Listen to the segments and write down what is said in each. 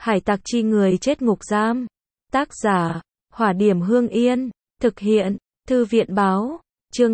Hải tặc chi người chết ngục giam. Tác giả, Hỏa Điểm Hương Yên. Thực hiện, Thư viện báo. Chương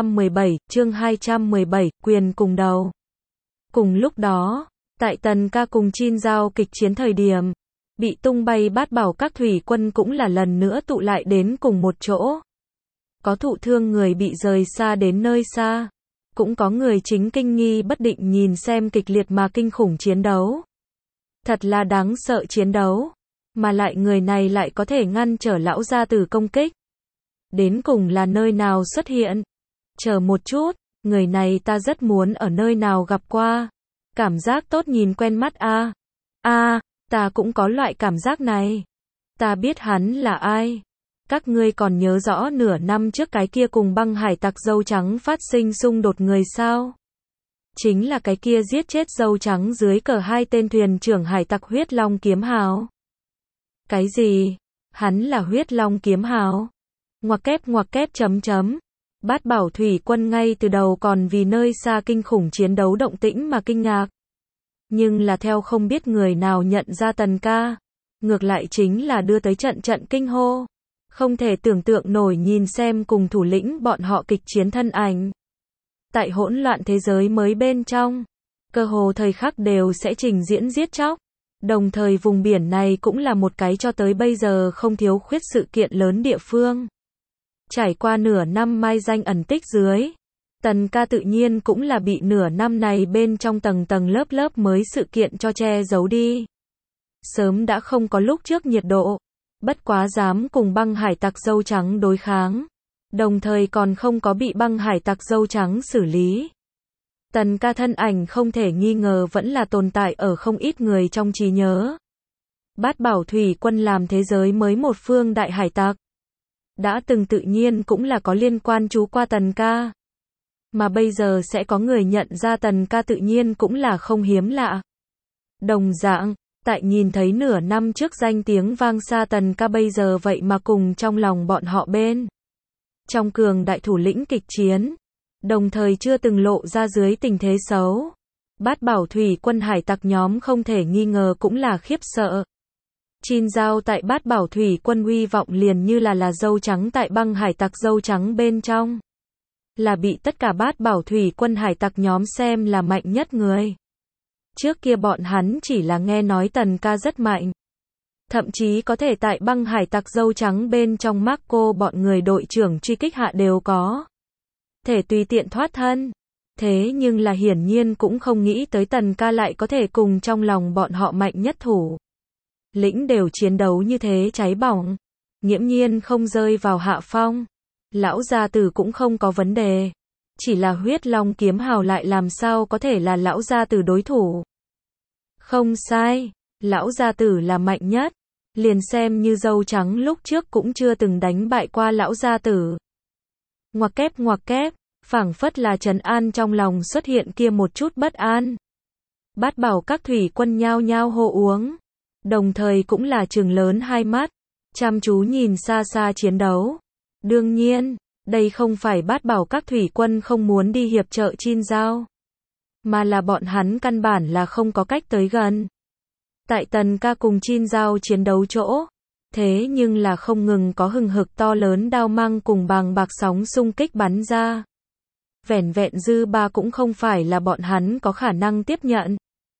217, quyền cùng đầu. Cùng lúc đó, tại Tần Ca cùng Chin Giao kịch chiến thời điểm, bị tung bay bát bảo các thủy quân cũng là lần nữa tụ lại đến cùng một chỗ. Có thụ thương người bị rời xa đến nơi xa, cũng có người chính kinh nghi bất định nhìn xem kịch liệt mà kinh khủng chiến đấu. Thật là đáng sợ chiến đấu, mà lại người này lại có thể ngăn trở lão gia tử công kích. Đến cùng là nơi nào xuất hiện? Chờ một chút, người này ta rất muốn ở nơi nào gặp qua. Cảm giác tốt nhìn quen mắt a. Ta cũng có loại cảm giác này. Ta biết hắn là ai. Các ngươi còn nhớ rõ nửa năm trước cái kia cùng băng hải tặc dâu trắng phát sinh xung đột người sao? Chính là cái kia giết chết dâu trắng dưới cờ hai tên thuyền trưởng hải tặc huyết long kiếm hào. Cái gì? Hắn là huyết long kiếm hào? Ngoặc kép chấm. Bát bảo thủy quân ngay từ đầu còn vì nơi xa kinh khủng chiến đấu động tĩnh mà kinh ngạc. Nhưng là theo không biết người nào nhận ra Tần Ca. Ngược lại chính là đưa tới trận kinh hô. Không thể tưởng tượng nổi nhìn xem cùng thủ lĩnh bọn họ kịch chiến thân ảnh. Tại hỗn loạn thế giới mới bên trong, cơ hồ thời khắc đều sẽ trình diễn giết chóc. Đồng thời vùng biển này cũng là một cái cho tới bây giờ không thiếu khuyết sự kiện lớn địa phương. Trải qua nửa năm mai danh ẩn tích dưới, Tần Ca tự nhiên cũng là bị nửa năm này bên trong tầng lớp mới sự kiện cho che giấu đi. Sớm đã không có lúc trước nhiệt độ, bất quá dám cùng băng hải tặc dâu trắng đối kháng. Đồng thời còn không có bị băng hải tặc dâu trắng xử lý. Tần Ca thân ảnh không thể nghi ngờ vẫn là tồn tại ở không ít người trong trí nhớ. Bát bảo thủy quân làm thế giới mới một phương đại hải tặc. Đã từng tự nhiên cũng là có liên quan chú qua Tần Ca. Mà bây giờ sẽ có người nhận ra Tần Ca tự nhiên cũng là không hiếm lạ. Đồng dạng, tại nhìn thấy nửa năm trước danh tiếng vang xa Tần Ca bây giờ vậy mà cùng trong lòng bọn họ bên. Trong cường đại thủ lĩnh kịch chiến, đồng thời chưa từng lộ ra dưới tình thế xấu. Bát bảo thủy quân hải tặc nhóm không thể nghi ngờ cũng là khiếp sợ. Chin Giao tại bát bảo thủy quân uy vọng liền như là dâu trắng tại băng hải tặc dâu trắng bên trong. Là bị tất cả bát bảo thủy quân hải tặc nhóm xem là mạnh nhất người. Trước kia bọn hắn chỉ là nghe nói Tần Ca rất mạnh. Thậm chí có thể tại băng hải tặc dâu trắng bên trong Marco bọn người đội trưởng truy kích hạ đều có thể tùy tiện thoát thân. Thế nhưng là hiển nhiên cũng không nghĩ tới Tần Ca lại có thể cùng trong lòng bọn họ mạnh nhất thủ lĩnh đều chiến đấu như thế cháy bỏng, nghiễm nhiên không rơi vào hạ phong. Lão gia tử cũng không có vấn đề, chỉ là huyết long kiếm hào lại làm sao có thể là lão gia tử đối thủ. Không sai, lão gia tử là mạnh nhất, liền xem như dâu trắng lúc trước cũng chưa từng đánh bại qua lão gia tử. Ngoặc kép, phảng phất là trấn an trong lòng xuất hiện kia một chút bất an. Bát bảo các thủy quân nhao nhao hô uống, đồng thời cũng là trừng lớn hai mắt, chăm chú nhìn xa xa chiến đấu. Đương nhiên, đây không phải bát bảo các thủy quân không muốn đi hiệp trợ Chin Giao, mà là bọn hắn căn bản là không có cách tới gần. Tại Tần Ca cùng Chin Giao chiến đấu chỗ, thế nhưng là không ngừng có hừng hực to lớn đao mang cùng bàng bạc sóng xung kích bắn ra. Vẻn vẹn dư ba cũng không phải là bọn hắn có khả năng tiếp nhận.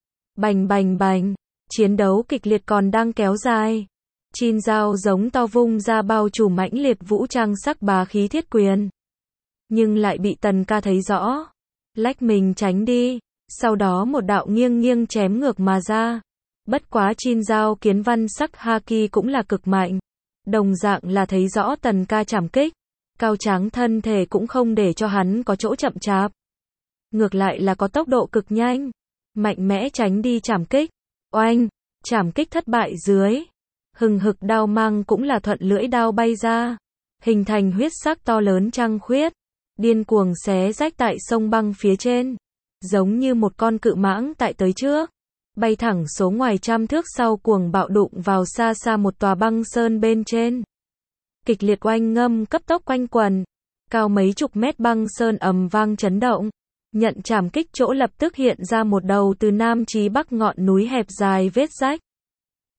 Bành, chiến đấu kịch liệt còn đang kéo dài. Chin Giao giống to vung ra bao trùm mãnh liệt vũ trang sắc bá khí thiết quyền. Nhưng lại bị Tần Ca thấy rõ. Lách mình tránh đi, sau đó một đạo nghiêng chém ngược mà ra. Bất quá Chin Giao kiến văn sắc haki cũng là cực mạnh. Đồng dạng là thấy rõ Tần Ca chảm kích. Cao tráng thân thể cũng không để cho hắn có chỗ chậm chạp. Ngược lại là có tốc độ cực nhanh. Mạnh mẽ tránh đi chảm kích. Oanh, chảm kích thất bại dưới. Hừng hực đao mang cũng là thuận lưỡi đao bay ra. Hình thành huyết sắc to lớn trăng khuyết. Điên cuồng xé rách tại sông băng phía trên. Giống như một con cự mãng tại tới trước. Bay thẳng số ngoài trăm thước sau cuồng bạo đụng vào xa xa một tòa băng sơn bên trên. Kịch liệt oanh ngâm cấp tốc quanh quần. Cao mấy chục mét băng sơn ầm vang chấn động. Nhận chảm kích chỗ lập tức hiện ra một đầu từ nam chí bắc ngọn núi hẹp dài vết rách.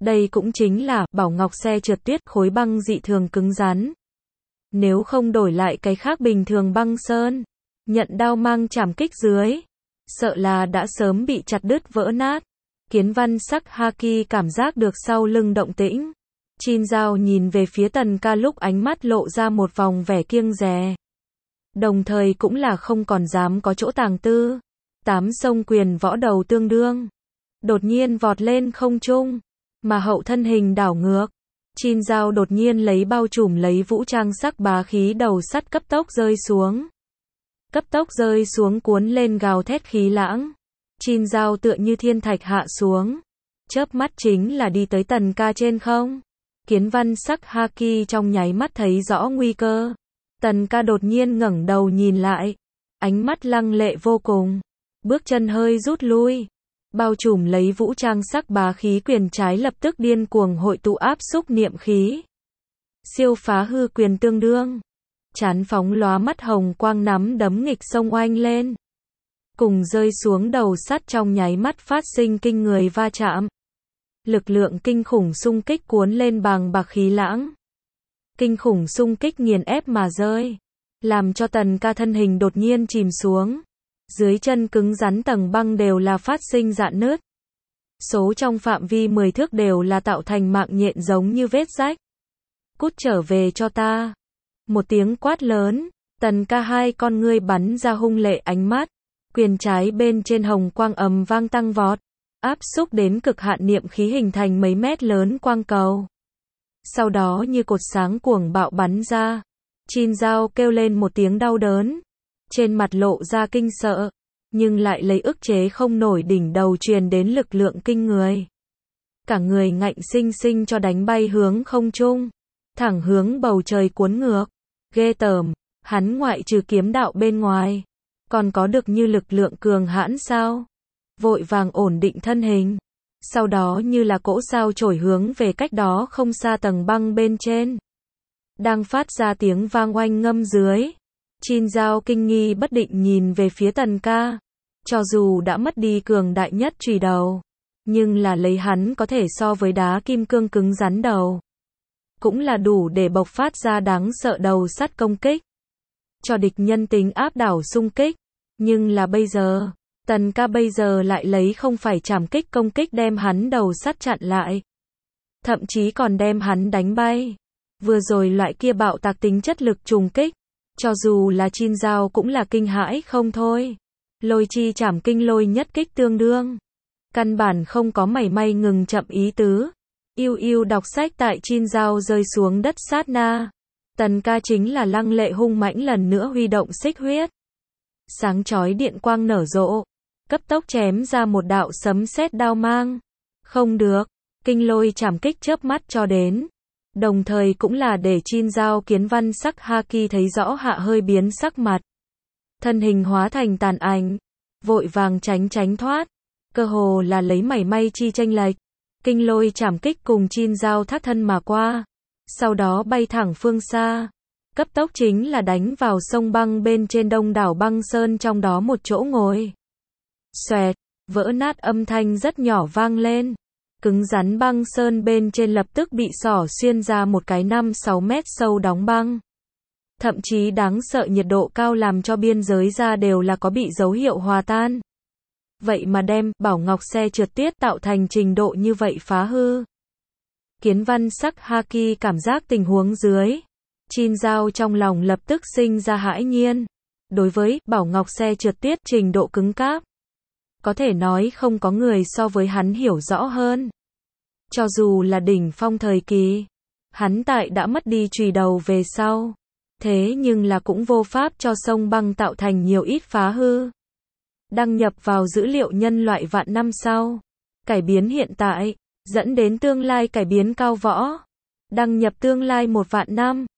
Đây cũng chính là Bảo Ngọc xe trượt tuyết, khối băng dị thường cứng rắn. Nếu không đổi lại cái khác bình thường băng sơn, nhận đao mang chảm kích dưới, sợ là đã sớm bị chặt đứt vỡ nát. Kiến Văn Sắc Haki cảm giác được sau lưng động tĩnh. Chin Giao nhìn về phía Tần Ca lúc ánh mắt lộ ra một vòng vẻ kiêng dè. Đồng thời cũng là không còn dám có chỗ tàng tư. 8 sông quyền võ đầu tương đương. Đột nhiên vọt lên không trung, mà hậu thân hình đảo ngược. Chin Giao đột nhiên lấy bao trùm lấy vũ trang sắc bá khí đầu sắt cấp tốc rơi xuống. Cấp tốc rơi xuống cuốn lên gào thét khí lãng. Chin Giao tựa như thiên thạch hạ xuống. Chớp mắt chính là đi tới Tần Ca trên không. Kiến Văn Sắc Haki trong nháy mắt thấy rõ nguy cơ. Tần Ca đột nhiên ngẩng đầu nhìn lại. Ánh mắt lăng lệ vô cùng. Bước chân hơi rút lui. Bao trùm lấy vũ trang sắc bá khí quyền trái lập tức điên cuồng hội tụ áp xúc niệm khí. Siêu phá hư quyền tương đương. Chán phóng lóa mắt hồng quang nắm đấm nghịch sông oanh lên. Cùng rơi xuống đầu sắt trong nháy mắt phát sinh kinh người va chạm. Lực lượng kinh khủng xung kích cuốn lên bàng bạc khí lãng. Kinh khủng xung kích nghiền ép mà rơi. Làm cho Tần Ca thân hình đột nhiên chìm xuống. Dưới chân cứng rắn tầng băng đều là phát sinh rạn nứt. Số trong phạm vi 10 thước đều là tạo thành mạng nhện giống như vết rách. Cút trở về cho ta. Một tiếng quát lớn, Tần Ca hai con ngươi bắn ra hung lệ ánh mắt. Quyền trái bên trên hồng quang ầm vang tăng vọt. Áp xúc đến cực hạn niệm khí hình thành mấy mét lớn quang cầu. Sau đó như cột sáng cuồng bạo bắn ra. Chin Giao kêu lên một tiếng đau đớn. Trên mặt lộ ra kinh sợ. Nhưng lại lấy ức chế không nổi đỉnh đầu truyền đến lực lượng kinh người. Cả người ngạnh sinh sinh cho đánh bay hướng không trung. Thẳng hướng bầu trời cuốn ngược. Ghê tởm, hắn ngoại trừ kiếm đạo bên ngoài. Còn có được như lực lượng cường hãn sao? Vội vàng ổn định thân hình. Sau đó như là cỗ sao chổi hướng về cách đó không xa tầng băng bên trên. Đang phát ra tiếng vang oanh ngâm dưới. Chin Giao kinh nghi bất định nhìn về phía Tần Ca. Cho dù đã mất đi cường đại nhất chùy đầu. Nhưng là lấy hắn có thể so với đá kim cương cứng rắn đầu. Cũng là đủ để bộc phát ra đáng sợ đầu sắt công kích. Cho địch nhân tính áp đảo xung kích. Nhưng là bây giờ, Tần Ca bây giờ lại lấy không phải trảm kích công kích đem hắn đầu sắt chặn lại. Thậm chí còn đem hắn đánh bay. Vừa rồi loại kia bạo tạc tính chất lực trùng kích. Cho dù là Chin Giao cũng là kinh hãi không thôi. Lôi chi trảm kinh lôi nhất kích tương đương. Căn bản không có mảy may ngừng chậm ý tứ. Yêu yêu đọc sách tại Chin Giao rơi xuống đất sát na. Tần Ca chính là lăng lệ hung mãnh lần nữa huy động xích huyết. Sáng chói điện quang nở rộ. Cấp tốc chém ra một đạo sấm sét đao mang. Không được. Kinh lôi trảm kích chớp mắt cho đến. Đồng thời cũng là để Chin Giao Kiến Văn Sắc Haki thấy rõ hạ hơi biến sắc mặt. Thân hình hóa thành tàn ảnh. Vội vàng tránh thoát. Cơ hồ là lấy mảy may chi chênh lệch. Kinh lôi trảm kích cùng Chin Giao thác thân mà qua. Sau đó bay thẳng phương xa. Cấp tốc chính là đánh vào sông băng bên trên đông đảo băng sơn trong đó một chỗ ngồi. Xoẹt, vỡ nát âm thanh rất nhỏ vang lên. Cứng rắn băng sơn bên trên lập tức bị xỏ xuyên ra một cái 5-6 mét sâu đóng băng. Thậm chí đáng sợ nhiệt độ cao làm cho biên giới ra đều là có bị dấu hiệu hòa tan. Vậy mà đem Bảo Ngọc xe trượt tuyết tạo thành trình độ như vậy phá hư. Kiến Văn Sắc Haki cảm giác tình huống dưới. Chin Giao trong lòng lập tức sinh ra hãi nhiên. Đối với Bảo Ngọc xe trượt tuyết trình độ cứng cáp. Có thể nói không có người so với hắn hiểu rõ hơn. Cho dù là đỉnh phong thời kỳ. Hắn tại đã mất đi chùy đầu về sau. Thế nhưng là cũng vô pháp cho sông băng tạo thành nhiều ít phá hư. Đăng nhập vào dữ liệu nhân loại vạn năm sau. Cải biến hiện tại. Dẫn đến tương lai cải biến cao võ. Đăng nhập tương lai 1 vạn năm.